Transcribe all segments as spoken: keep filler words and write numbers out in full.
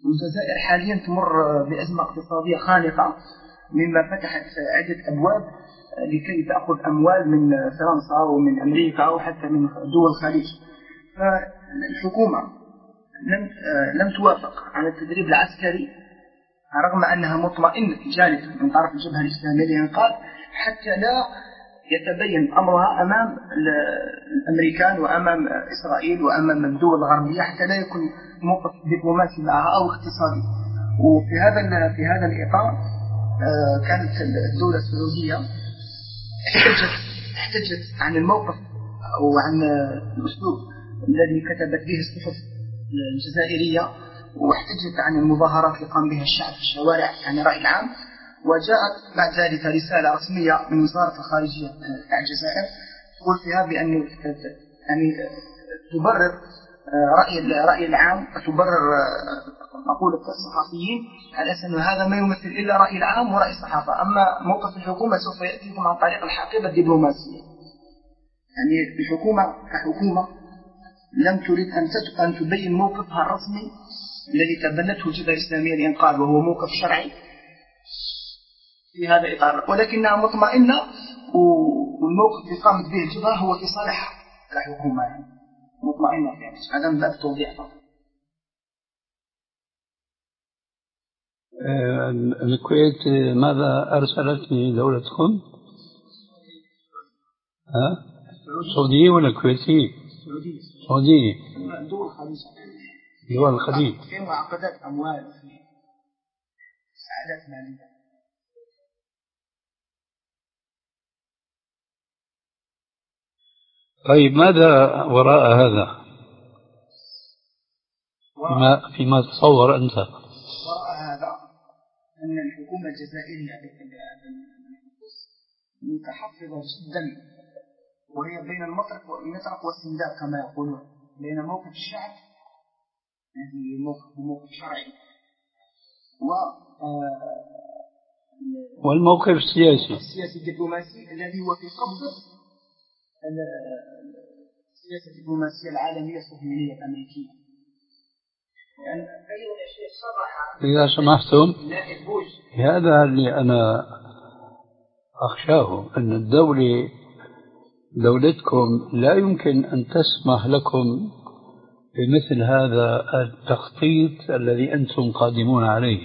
والجزائر حاليا تمر بأزمة اقتصادية خانقة، مما فتحت عدة أبواب لكي تأخذ أموال من فرنسا ومن أمريكا وحتى من دول الخليج. فالحكومة لم لم توافق على التدريب العسكري رغم أنها مطمئنة في جانب من طرف الجبهة الإسلامية للإنقاذ، حتى لا يتبين أمرها أمام الأمريكان وأمام إسرائيل وأمام الدول الغربية، حتى لا يكون موقف دبلوماسي معها أو اقتصادي. وفي هذا في هذا الإطار كانت الدولة السعودية احتجت احتجت عن الموقف أو عن الأسلوب الذي كتبت به الصحف الجزائرية، واحتجت عن المظاهرات اللي قام بها الشعب في الشوارع عن الرأي العام. وجاءت بعد ذلك رسالة رسمية من وزارة الخارجية تاع الجزائر تقول فيها بأن يعني تبرر رأي الرأي العام وتبرر مقولة الصحفيين على أساس أن هذا ما يمثل إلا رأي العام ورأي الصحافة، أما موقف الحكومة سوف يأتيكم عن طريق الحقيبة الدبلوماسية. يعني الحكومة كحكومة لم تريد أن تبين موقفها الرسمي الذي تبنته الجبهة الإسلامية للإنقاذ، وهو موقف شرعي في هذا الإطار، ولكنها مطمئنة، والموقف اللي قامت به الجبهة هو في صالحها كحكومة، يعني مطمئنة في يعني. هذا من باب توضيح فقط. الكويت ماذا أرسلت لدولتكم؟ ها؟ سعودية ولا كويتية؟ سعودية. سعودية. دول الخليج. دول الخليج. في معقدات أموال وفي سعادات مالية. طيب ماذا وراء هذا؟ فيما, فيما تصور أنت؟ وراء هذا أن الحكومة الجزائرية متحفظة جدا، وهي بين المطرق والمطرق والسنداء كما يقولون، بين موقف الشعب هذه موقف موقف شرعي و والموقف السياسي السياسي الدبلوماسي الذي هو في قبضة السياسة الدبلوماسية العالمية الصهيونية الأمريكية. يعني أيضا الشيء صرح إذا سمحتم، هذا اللي أنا أخشاه، أن الدولة دولتكم لا يمكن أن تسمح لكم بمثل هذا التخطيط الذي أنتم قادمون عليه،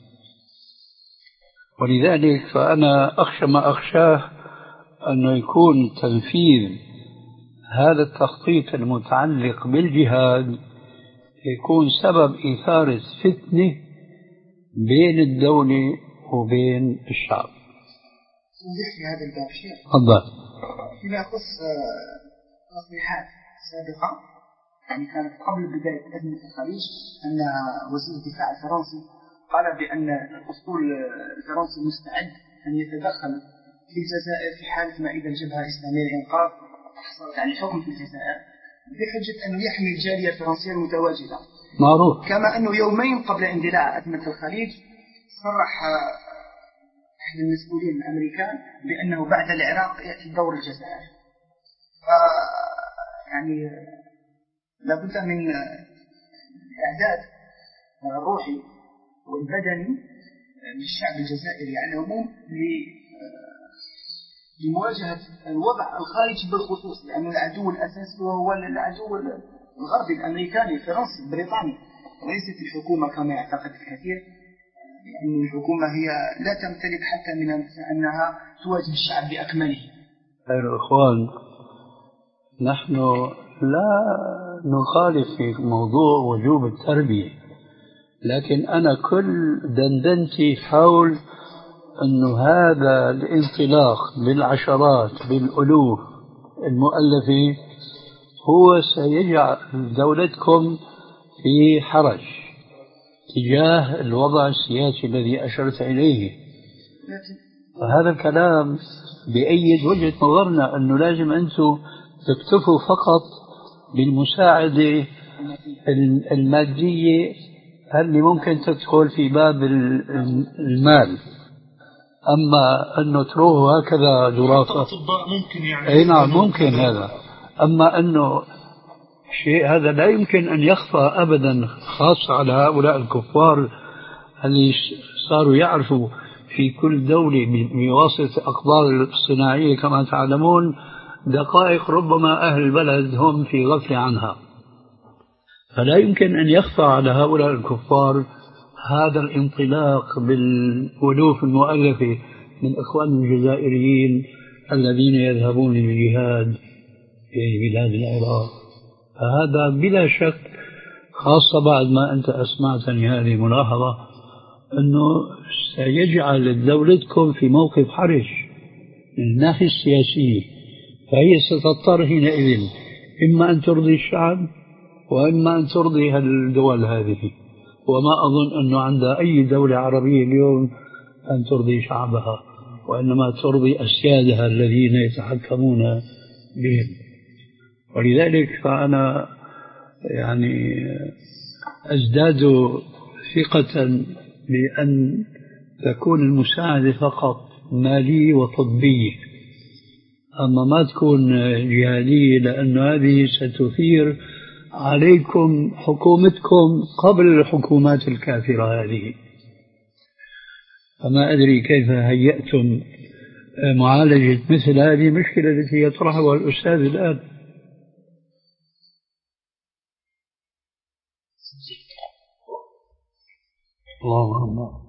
ولذلك فأنا أخشى ما أخشاه أنه يكون تنفيذ هذا التخطيط المتعلق بالجهاد يكون سبب إثارة فتنة بين الدولة وبين الشعب. في هذا الباب شيء تفضل. فيما يخص تصريحات سابقة، يعني كانت قبل بداية أزمة الخليج، أن وزير الدفاع الفرنسي قال بأن الأسطول الفرنسي مستعد أن يتدخل في الجزائر في حالة ما إذا الجبهة الإسلامية للإنقاذ حصلت على الحكم في الجزائر، بحجة أنه يحمي الجالية الفرنسية المتواجدة. معروف. كما أنه يومين قبل اندلاع أزمة الخليج صرح أحد المسؤولين الأمريكان بأنه بعد العراق يأتي دور الجزائر. يعني لابد من الإعداد الروحي والبدني للشعب الجزائري على العموم لمواجهة الوضع الخارجي بالخصوص، لأن العدو الأساسي هو العدو الغربي الأمريكاني الفرنسي البريطاني، وليست الحكومة كما يعتقد الكثير، لأن الحكومة هي لا تمتلك حتى من أنها تواجه الشعب بأكمله. خير الإخوان، نحن لا نخالف في موضوع وجوب التربية، لكن أنا كل دندنتي حول أن هذا الانطلاق بالعشرات بالألوف المؤلفة هو سيجعل دولتكم في حرج تجاه الوضع السياسي الذي أشرت إليه. فهذا الكلام بأيد وجهة نظرنا أنه لازم أنتم تكتفوا فقط بالمساعدة المادية اللي ممكن تدخل في باب المال، أما أنه تروه هكذا دراسة ممكن يعني أي نعم ممكن هذا، أما أنه شيء هذا لا يمكن أن يخفى أبدا، خاصة على هؤلاء الكفار اللي صاروا يعرفوا في كل دولة بواسطة أقطار الصناعية كما تعلمون دقائق ربما أهل البلد هم في غفلة عنها. فلا يمكن أن يخفى على هؤلاء الكفار هذا الانطلاق بالألوف المؤلفة من إخوان الجزائريين الذين يذهبون للجهاد في بلاد العراق. فهذا بلا شك، خاصة بعد ما أنت أسمعتني هذه الملاحظة، أنه سيجعل دولتكم في موقف حرج من الناحية السياسية، فهي ستضطر حينئذ إما أن ترضي الشعب وإما أن ترضي الدول هذه. وما أظن أنه عند أي دولة عربية اليوم أن ترضي شعبها، وإنما ترضي أسيادها الذين يتحكمون بهم. ولذلك فأنا يعني أزداد ثقة بأن تكون المساعدة فقط مالية وطبية، أما ما تكون جهادية، لأن هذه ستثير عليكم حكومتكم قبل الحكومات الكافرة هذه. فما أدري كيف هيأتم معالجة مثل هذه المشكلة التي يطرحها الأستاذ الآن. الله الله.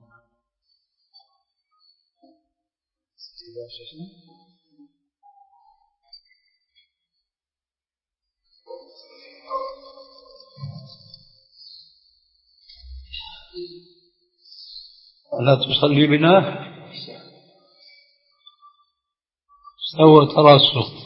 ألا تصلي بنا؟ سوى تراصه.